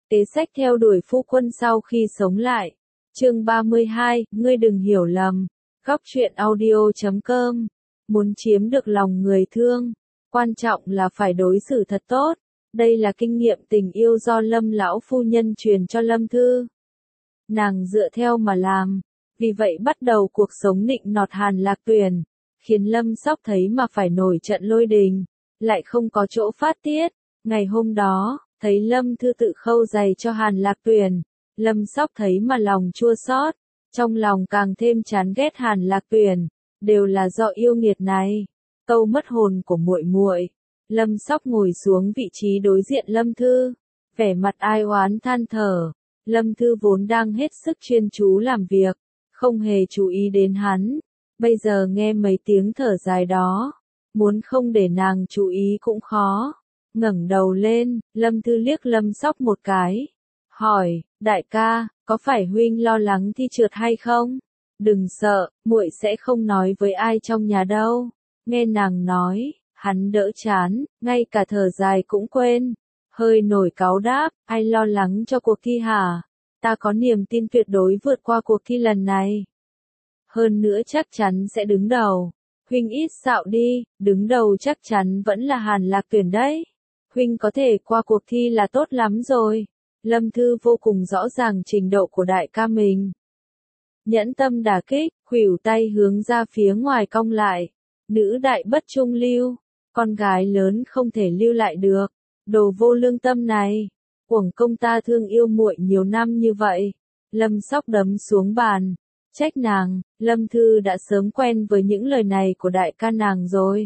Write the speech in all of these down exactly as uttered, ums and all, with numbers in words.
Kế sách theo đuổi phu quân sau khi sống lại. Chương ba mươi hai, ngươi đừng hiểu lầm. Góc truyện audio chấm com. Muốn chiếm được lòng người thương, quan trọng là phải đối xử thật tốt. Đây là kinh nghiệm tình yêu do Lâm lão phu nhân truyền cho Lâm Thư. Nàng dựa theo mà làm, vì vậy bắt đầu cuộc sống nịnh nọt Hàn Lạc Tuyền, khiến Lâm Sóc thấy mà phải nổi trận lôi đình, lại không có chỗ phát tiết. Ngày hôm đó, thấy Lâm Thư tự khâu giày cho Hàn Lạc Tuyền, Lâm Sóc thấy mà lòng chua xót, trong lòng càng thêm chán ghét Hàn Lạc Tuyền, đều là do yêu nghiệt này, câu mất hồn của muội muội. Lâm Sóc ngồi xuống vị trí đối diện Lâm Thư, vẻ mặt ai oán than thở. Lâm Thư vốn đang hết sức chuyên chú làm việc, không hề chú ý đến hắn, bây giờ nghe mấy tiếng thở dài đó, muốn không để nàng chú ý cũng khó. Ngẩng đầu lên, Lâm Thư liếc Lâm Sóc một cái, hỏi, đại ca, có phải huynh lo lắng thi trượt hay không? Đừng sợ, muội sẽ không nói với ai trong nhà đâu. Nghe nàng nói, hắn đỡ chán, ngay cả thở dài cũng quên, hơi nổi cáu đáp, ai lo lắng cho cuộc thi hả? Ta có niềm tin tuyệt đối vượt qua cuộc thi lần này. Hơn nữa chắc chắn sẽ đứng đầu. Huynh ít xạo đi, đứng đầu chắc chắn vẫn là Hàn Lạc Tuyền đấy. Huynh có thể qua cuộc thi là tốt lắm rồi. Lâm Thư vô cùng rõ ràng trình độ của đại ca mình. Nhẫn tâm đả kích, khuỷu tay hướng ra phía ngoài cong lại. Nữ đại bất trung lưu, con gái lớn không thể lưu lại được. Đồ vô lương tâm này, uổng công ta thương yêu muội nhiều năm như vậy. Lâm Sóc đấm xuống bàn, trách nàng. Lâm Thư đã sớm quen với những lời này của đại ca nàng rồi.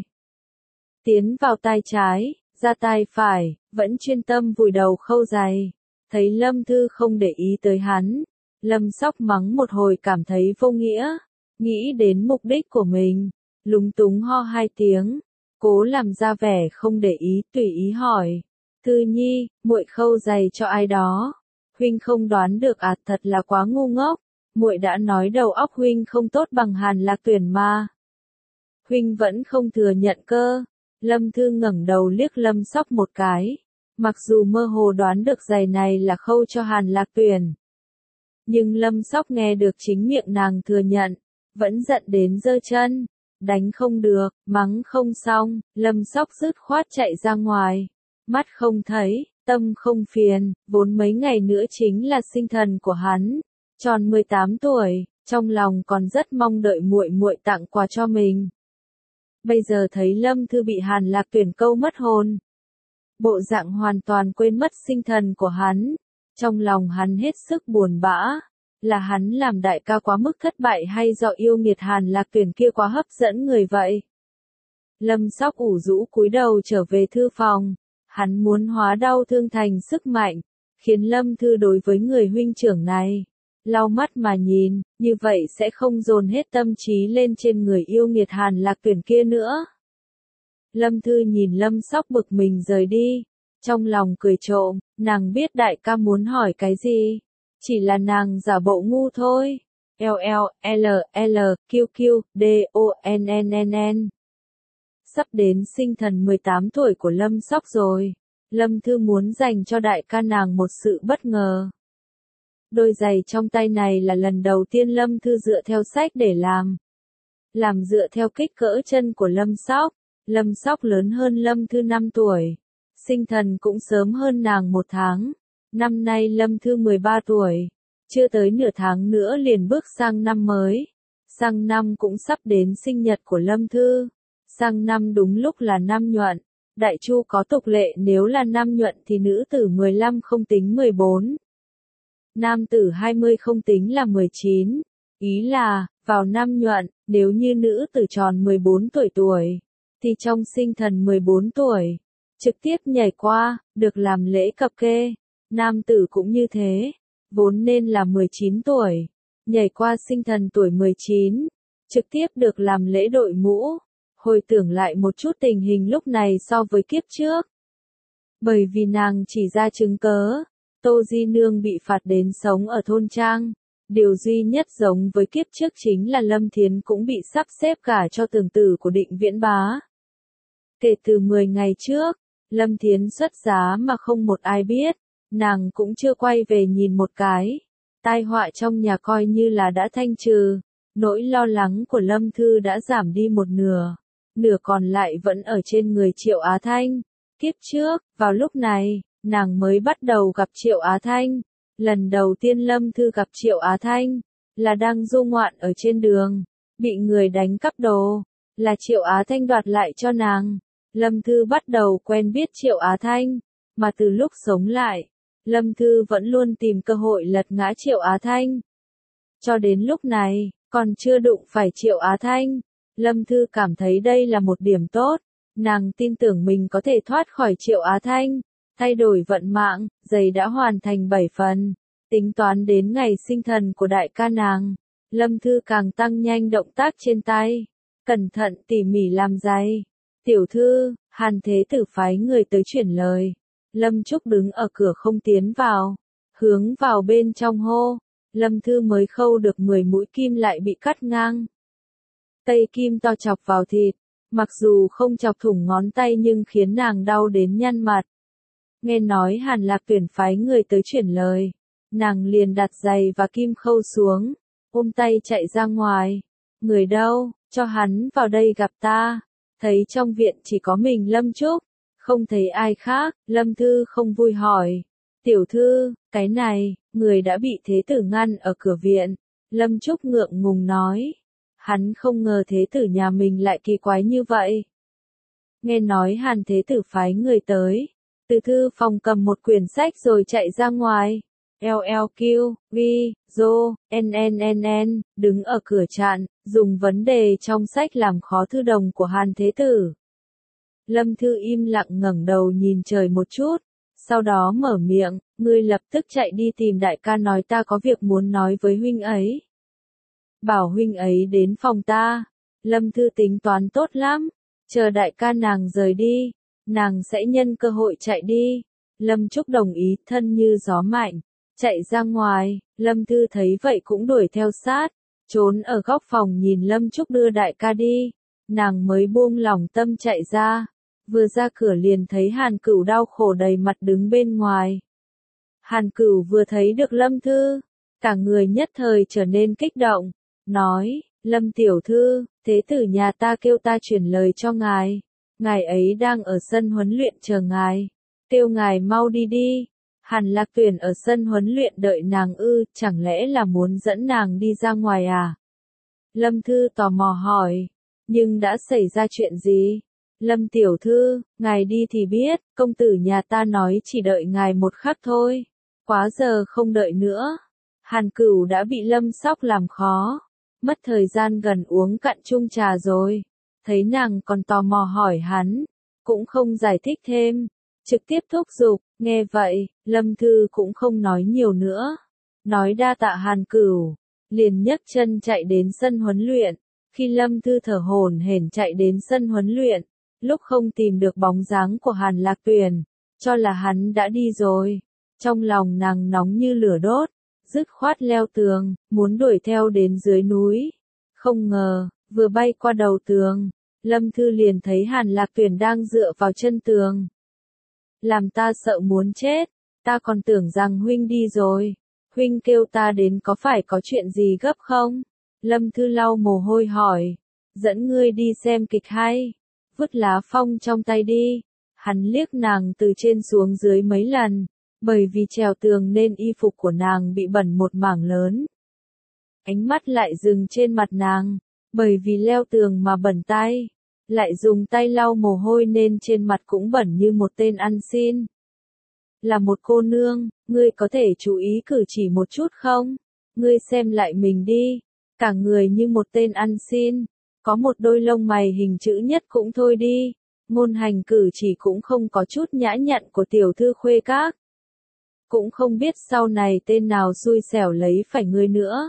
Tiến vào tay trái, ra tay phải, vẫn chuyên tâm vùi đầu khâu giày. Thấy Lâm Thư không để ý tới hắn, Lâm Sóc mắng một hồi cảm thấy vô nghĩa, nghĩ đến mục đích của mình, lúng túng ho hai tiếng, cố làm ra vẻ không để ý, tùy ý hỏi, Thư Nhi, muội khâu giày cho ai đó? Huynh không đoán được à? Thật là quá ngu ngốc, muội đã nói đầu óc huynh không tốt bằng Hàn Lạc Tuyền mà. Huynh vẫn không thừa nhận cơ. Lâm Thư ngẩng đầu liếc Lâm Sóc một cái, mặc dù mơ hồ đoán được giày này là khâu cho Hàn Lạc Tuyền, nhưng Lâm Sóc nghe được chính miệng nàng thừa nhận, vẫn giận đến giơ chân, đánh không được, mắng không xong, Lâm Sóc dứt khoát chạy ra ngoài, mắt không thấy, tâm không phiền, vốn mấy ngày nữa chính là sinh thần của hắn, tròn mười tám tuổi, trong lòng còn rất mong đợi muội muội tặng quà cho mình. Bây giờ thấy Lâm Thư bị Hàn Lạc Tuyền câu mất hồn, bộ dạng hoàn toàn quên mất sinh thần của hắn, trong lòng hắn hết sức buồn bã, là hắn làm đại ca quá mức thất bại hay do yêu nghiệt Hàn Lạc Tuyền kia quá hấp dẫn người vậy? Lâm Sóc ủ rũ cúi đầu trở về thư phòng, hắn muốn hóa đau thương thành sức mạnh, khiến Lâm Thư đối với người huynh trưởng này lau mắt mà nhìn, như vậy sẽ không dồn hết tâm trí lên trên người yêu nghiệt Hàn Lạc Tuyền kia nữa. Lâm Thư nhìn Lâm Sóc bực mình rời đi, trong lòng cười trộm, nàng biết đại ca muốn hỏi cái gì, chỉ là nàng giả bộ ngu thôi. L L L L Q Q D O N N N N. Sắp đến sinh thần mười tám tuổi của Lâm Sóc rồi, Lâm Thư muốn dành cho đại ca nàng một sự bất ngờ. Đôi giày trong tay này là lần đầu tiên Lâm Thư dựa theo sách để làm. Làm dựa theo kích cỡ chân của Lâm Sóc. Lâm Sóc lớn hơn Lâm Thư năm tuổi. Sinh thần cũng sớm hơn nàng một tháng. Năm nay Lâm Thư mười ba tuổi. Chưa tới nửa tháng nữa liền bước sang năm mới. Sang năm cũng sắp đến sinh nhật của Lâm Thư. Sang năm đúng lúc là năm nhuận. Đại Chu có tục lệ nếu là năm nhuận thì nữ tử mười lăm không tính mười bốn. Nam tử hai mươi không tính là mười chín. Ý là, vào năm nhuận, nếu như nữ tử tròn mười bốn tuổi tuổi, thì trong sinh thần mười bốn tuổi, trực tiếp nhảy qua, được làm lễ cập kê. Nam tử cũng như thế, vốn nên là mười chín tuổi, nhảy qua sinh thần tuổi mười chín, trực tiếp được làm lễ đội mũ. Hồi tưởng lại một chút tình hình lúc này so với kiếp trước. Bởi vì nàng chỉ ra chứng cớ, Tô Di Nương bị phạt đến sống ở thôn trang. Điều duy nhất giống với kiếp trước chính là Lâm Thiến cũng bị sắp xếp gả cho tưởng tử của Định Viễn Bá. Kể từ mười ngày trước, Lâm Thiến xuất giá mà không một ai biết, nàng cũng chưa quay về nhìn một cái. Tai họa trong nhà coi như là đã thanh trừ, nỗi lo lắng của Lâm Thư đã giảm đi một nửa, nửa còn lại vẫn ở trên người Triệu Á Thanh. Kiếp trước, vào lúc này, nàng mới bắt đầu gặp Triệu Á Thanh. Lần đầu tiên Lâm Thư gặp Triệu Á Thanh, là đang du ngoạn ở trên đường, bị người đánh cắp đồ, là Triệu Á Thanh đoạt lại cho nàng. Lâm Thư bắt đầu quen biết Triệu Á Thanh, mà từ lúc sống lại, Lâm Thư vẫn luôn tìm cơ hội lật ngã Triệu Á Thanh. Cho đến lúc này, còn chưa đụng phải Triệu Á Thanh, Lâm Thư cảm thấy đây là một điểm tốt, nàng tin tưởng mình có thể thoát khỏi Triệu Á Thanh, thay đổi vận mạng, giày đã hoàn thành bảy phần, tính toán đến ngày sinh thần của đại ca nàng, Lâm Thư càng tăng nhanh động tác trên tay, cẩn thận tỉ mỉ làm giày. Tiểu thư, Hàn Thế Tử phái người tới chuyển lời. Lâm Trúc đứng ở cửa không tiến vào, hướng vào bên trong hô. Lâm Thư mới khâu được mười mũi kim lại bị cắt ngang. Tây kim to chọc vào thịt, mặc dù không chọc thủng ngón tay nhưng khiến nàng đau đến nhăn mặt. Nghe nói Hàn Lạc Tuyển phái người tới chuyển lời, nàng liền đặt giày và kim khâu xuống, ôm tay chạy ra ngoài. Người đâu, cho hắn vào đây gặp ta. Thấy trong viện chỉ có mình Lâm Trúc, không thấy ai khác, Lâm Thư không vui hỏi. Tiểu thư, cái này, người đã bị thế tử ngăn ở cửa viện. Lâm Trúc ngượng ngùng nói. Hắn không ngờ thế tử nhà mình lại kỳ quái như vậy. Nghe nói Hàn thế tử phái người tới. Từ thư phòng cầm một quyển sách rồi chạy ra ngoài. L L Q, V, Dô, N N N N, đứng ở cửa chặn, dùng vấn đề trong sách làm khó thư đồng của Hàn thế tử. Lâm Thư im lặng ngẩng đầu nhìn trời một chút, sau đó mở miệng, ngươi lập tức chạy đi tìm đại ca nói ta có việc muốn nói với huynh ấy. Bảo huynh ấy đến phòng ta. Lâm Thư tính toán tốt lắm, chờ đại ca nàng rời đi, nàng sẽ nhân cơ hội chạy đi. Lâm Trúc đồng ý thân như gió mạnh, chạy ra ngoài, Lâm Thư thấy vậy cũng đuổi theo sát, trốn ở góc phòng nhìn Lâm Trúc đưa đại ca đi, nàng mới buông lòng tâm chạy ra, vừa ra cửa liền thấy Hàn Cửu đau khổ đầy mặt đứng bên ngoài. Hàn Cửu vừa thấy được Lâm Thư, cả người nhất thời trở nên kích động, nói, Lâm tiểu thư, thế tử nhà ta kêu ta chuyển lời cho ngài, ngài ấy đang ở sân huấn luyện chờ ngài, kêu ngài mau đi đi. Hàn Lạc Tuyển ở sân huấn luyện đợi nàng ư, chẳng lẽ là muốn dẫn nàng đi ra ngoài à? Lâm Thư tò mò hỏi, nhưng đã xảy ra chuyện gì? Lâm tiểu thư, ngài đi thì biết, công tử nhà ta nói chỉ đợi ngài một khắc thôi, quá giờ không đợi nữa. Hàn Cửu đã bị Lâm Sóc làm khó, mất thời gian gần uống cạn chung trà rồi, thấy nàng còn tò mò hỏi hắn, cũng không giải thích thêm, trực tiếp thúc giục. Nghe vậy, Lâm Thư cũng không nói nhiều nữa, nói đa tạ Hàn Cửu, liền nhấc chân chạy đến sân huấn luyện. Khi Lâm Thư thở hổn hển chạy đến sân huấn luyện, lúc không tìm được bóng dáng của Hàn Lạc Tuyển, cho là hắn đã đi rồi, trong lòng nàng nóng như lửa đốt, dứt khoát leo tường, muốn đuổi theo đến dưới núi. Không ngờ, vừa bay qua đầu tường, Lâm Thư liền thấy Hàn Lạc Tuyển đang dựa vào chân tường. Làm ta sợ muốn chết, ta còn tưởng rằng huynh đi rồi, huynh kêu ta đến có phải có chuyện gì gấp không? Lâm Thư lau mồ hôi hỏi, dẫn ngươi đi xem kịch hay, vứt lá phong trong tay đi. Hắn liếc nàng từ trên xuống dưới mấy lần, bởi vì trèo tường nên y phục của nàng bị bẩn một mảng lớn. Ánh mắt lại dừng trên mặt nàng, bởi vì leo tường mà bẩn tay. Lại dùng tay lau mồ hôi nên trên mặt cũng bẩn như một tên ăn xin. Là một cô nương, ngươi có thể chú ý cử chỉ một chút không? Ngươi xem lại mình đi, cả người như một tên ăn xin, có một đôi lông mày hình chữ nhất cũng thôi đi, ngôn hành cử chỉ cũng không có chút nhã nhặn của tiểu thư khuê các. Cũng không biết sau này tên nào xui xẻo lấy phải ngươi nữa.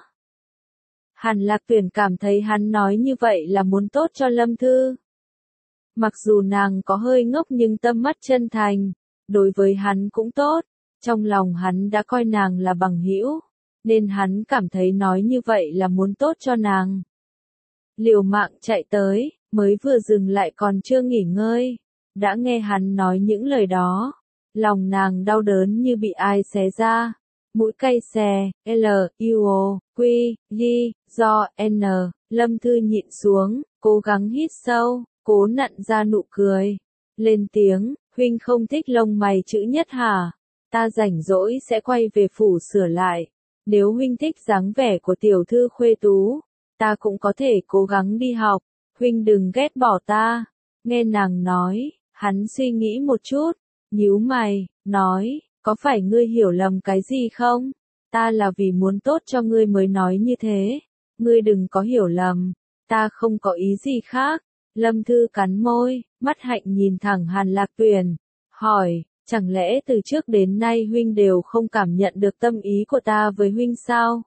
Hàn Lạc Tuyển cảm thấy hắn nói như vậy là muốn tốt cho Lâm Thư. Mặc dù nàng có hơi ngốc nhưng tâm mắt chân thành, đối với hắn cũng tốt, trong lòng hắn đã coi nàng là bằng hữu, nên hắn cảm thấy nói như vậy là muốn tốt cho nàng. Liều mạng chạy tới, mới vừa dừng lại còn chưa nghỉ ngơi, đã nghe hắn nói những lời đó. Lòng nàng đau đớn như bị ai xé ra. Mũi cay xè, L, U, O, Q, J, do, N, Lâm Thư nhịn xuống, cố gắng hít sâu, cố nặn ra nụ cười. Lên tiếng, huynh không thích lông mày chữ nhất hả? Ta rảnh rỗi sẽ quay về phủ sửa lại. Nếu huynh thích dáng vẻ của tiểu thư khuê tú, ta cũng có thể cố gắng đi học. Huynh đừng ghét bỏ ta. Nghe nàng nói, hắn suy nghĩ một chút, nhíu mày, nói, có phải ngươi hiểu lầm cái gì không? Ta là vì muốn tốt cho ngươi mới nói như thế. Ngươi đừng có hiểu lầm, ta không có ý gì khác. Lâm Thư cắn môi, mắt hạnh nhìn thẳng Hàn Lạc Tuyền, hỏi, chẳng lẽ từ trước đến nay huynh đều không cảm nhận được tâm ý của ta với huynh sao?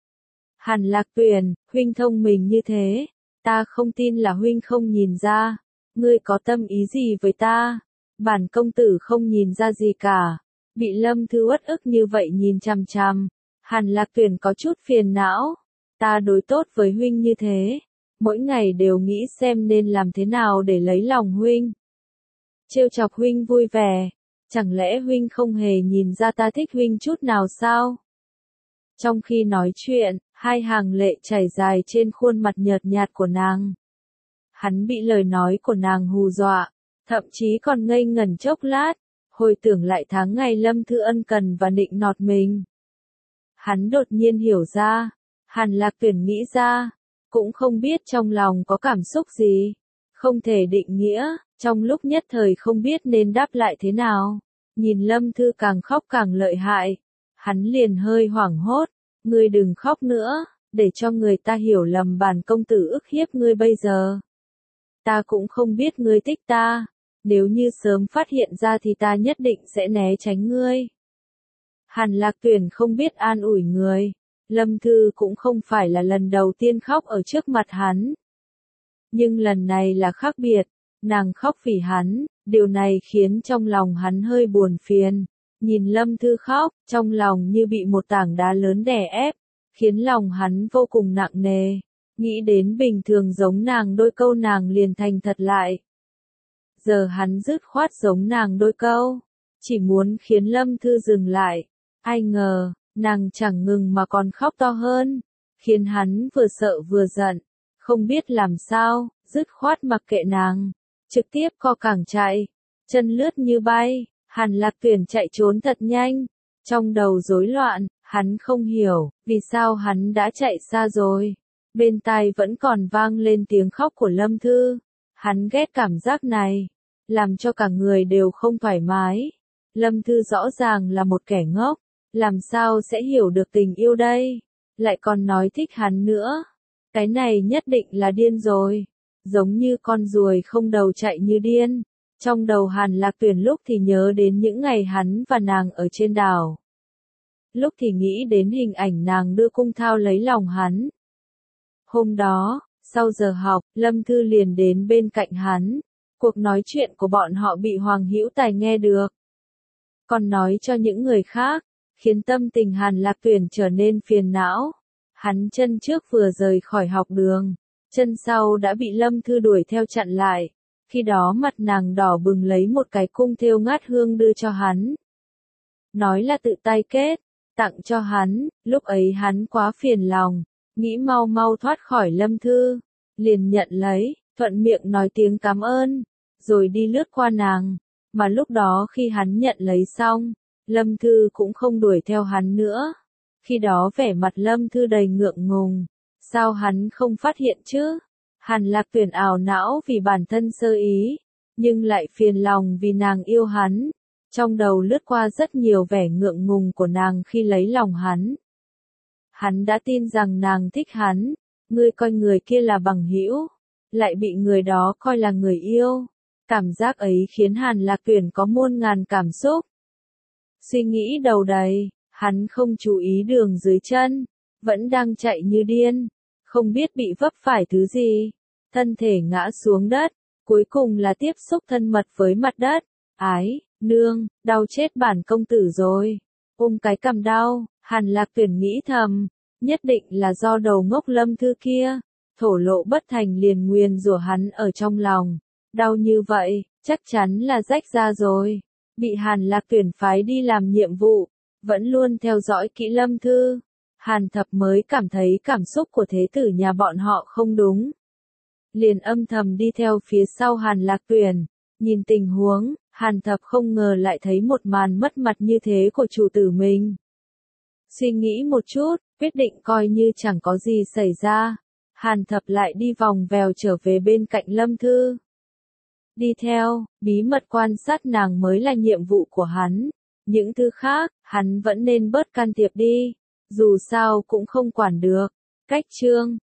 Hàn Lạc Tuyền, huynh thông minh như thế, ta không tin là huynh không nhìn ra. Ngươi có tâm ý gì với ta? Bản công tử không nhìn ra gì cả. Bị Lâm Thư uất ức như vậy nhìn chằm chằm, Hàn Lạc Tuyền có chút phiền não. Ta đối tốt với huynh như thế, mỗi ngày đều nghĩ xem nên làm thế nào để lấy lòng huynh. Trêu chọc huynh vui vẻ, chẳng lẽ huynh không hề nhìn ra ta thích huynh chút nào sao? Trong khi nói chuyện, hai hàng lệ chảy dài trên khuôn mặt nhợt nhạt của nàng. Hắn bị lời nói của nàng hù dọa, thậm chí còn ngây ngẩn chốc lát, hồi tưởng lại tháng ngày Lâm Thư ân cần và nịnh nọt mình. Hắn đột nhiên hiểu ra, Hàn Lạc Tuyền nghĩ ra, cũng không biết trong lòng có cảm xúc gì, không thể định nghĩa, trong lúc nhất thời không biết nên đáp lại thế nào. Nhìn Lâm Thư càng khóc càng lợi hại, hắn liền hơi hoảng hốt, ngươi đừng khóc nữa, để cho người ta hiểu lầm bản công tử ức hiếp ngươi bây giờ. Ta cũng không biết ngươi thích ta, nếu như sớm phát hiện ra thì ta nhất định sẽ né tránh ngươi. Hàn Lạc Tuyền không biết an ủi người, Lâm Thư cũng không phải là lần đầu tiên khóc ở trước mặt hắn. Nhưng lần này là khác biệt, nàng khóc vì hắn, điều này khiến trong lòng hắn hơi buồn phiền. Nhìn Lâm Thư khóc, trong lòng như bị một tảng đá lớn đè ép, khiến lòng hắn vô cùng nặng nề. Nghĩ đến bình thường giống nàng đôi câu nàng liền thành thật lại. Giờ hắn dứt khoát giống nàng đôi câu, chỉ muốn khiến Lâm Thư dừng lại. Ai ngờ, nàng chẳng ngừng mà còn khóc to hơn, khiến hắn vừa sợ vừa giận, không biết làm sao, dứt khoát mặc kệ nàng, trực tiếp co cẳng chạy, chân lướt như bay. Hàn Lạc Tuyền chạy trốn thật nhanh, trong đầu rối loạn, hắn không hiểu, vì sao hắn đã chạy xa rồi. Bên tai vẫn còn vang lên tiếng khóc của Lâm Thư, hắn ghét cảm giác này, làm cho cả người đều không thoải mái. Lâm Thư rõ ràng là một kẻ ngốc, làm sao sẽ hiểu được tình yêu đây, lại còn nói thích hắn nữa. Cái này nhất định là điên rồi, giống như con ruồi không đầu chạy như điên. Trong đầu Hàn Lạc Tuyền lúc thì nhớ đến những ngày hắn và nàng ở trên đảo. Lúc thì nghĩ đến hình ảnh nàng đưa cung thao lấy lòng hắn. Hôm đó, sau giờ học, Lâm Thư liền đến bên cạnh hắn. Cuộc nói chuyện của bọn họ bị Hoàng Hữu Tài nghe được. Còn nói cho những người khác, khiến tâm tình Hàn Lạc Tuyền trở nên phiền não. Hắn chân trước vừa rời khỏi học đường, chân sau đã bị Lâm Thư đuổi theo chặn lại. Khi đó mặt nàng đỏ bừng lấy một cái cung thêu ngát hương đưa cho hắn. Nói là tự tay kết, tặng cho hắn, lúc ấy hắn quá phiền lòng, nghĩ mau mau thoát khỏi Lâm Thư, liền nhận lấy, thuận miệng nói tiếng cảm ơn, rồi đi lướt qua nàng. Mà lúc đó khi hắn nhận lấy xong, Lâm Thư cũng không đuổi theo hắn nữa. Khi đó vẻ mặt Lâm Thư đầy ngượng ngùng, sao hắn không phát hiện chứ? Hàn Lạc Tuyền ảo não vì bản thân sơ ý, nhưng lại phiền lòng vì nàng yêu hắn. Trong đầu lướt qua rất nhiều vẻ ngượng ngùng của nàng khi lấy lòng hắn. Hắn đã tin rằng nàng thích hắn, ngươi coi người kia là bằng hữu, lại bị người đó coi là người yêu. Cảm giác ấy khiến Hàn Lạc Tuyền có muôn ngàn cảm xúc. Suy nghĩ đầu đầy, hắn không chú ý đường dưới chân, vẫn đang chạy như điên, không biết bị vấp phải thứ gì, thân thể ngã xuống đất, cuối cùng là tiếp xúc thân mật với mặt đất. Ái, nương, đau chết bản công tử rồi. Ôm cái cằm đau, Hàn Lạc Tuyền nghĩ thầm, nhất định là do đầu ngốc Lâm Thư kia, thổ lộ bất thành liền nguyền rủa hắn ở trong lòng. Đau như vậy, chắc chắn là rách ra rồi. bị Hàn Lạc Tuyển phái đi làm nhiệm vụ, vẫn luôn theo dõi kỹ Lâm Thư. Hàn Thập mới cảm thấy cảm xúc của thế tử nhà bọn họ không đúng. Liền âm thầm đi theo phía sau Hàn Lạc Tuyển, nhìn tình huống, Hàn Thập không ngờ lại thấy một màn mất mặt như thế của chủ tử mình. Suy nghĩ một chút, quyết định coi như chẳng có gì xảy ra. Hàn Thập lại đi vòng vèo trở về bên cạnh Lâm Thư. Đi theo, bí mật quan sát nàng mới là nhiệm vụ của hắn. Những thứ khác, hắn vẫn nên bớt can thiệp đi. Dù sao cũng không quản được. Cách chương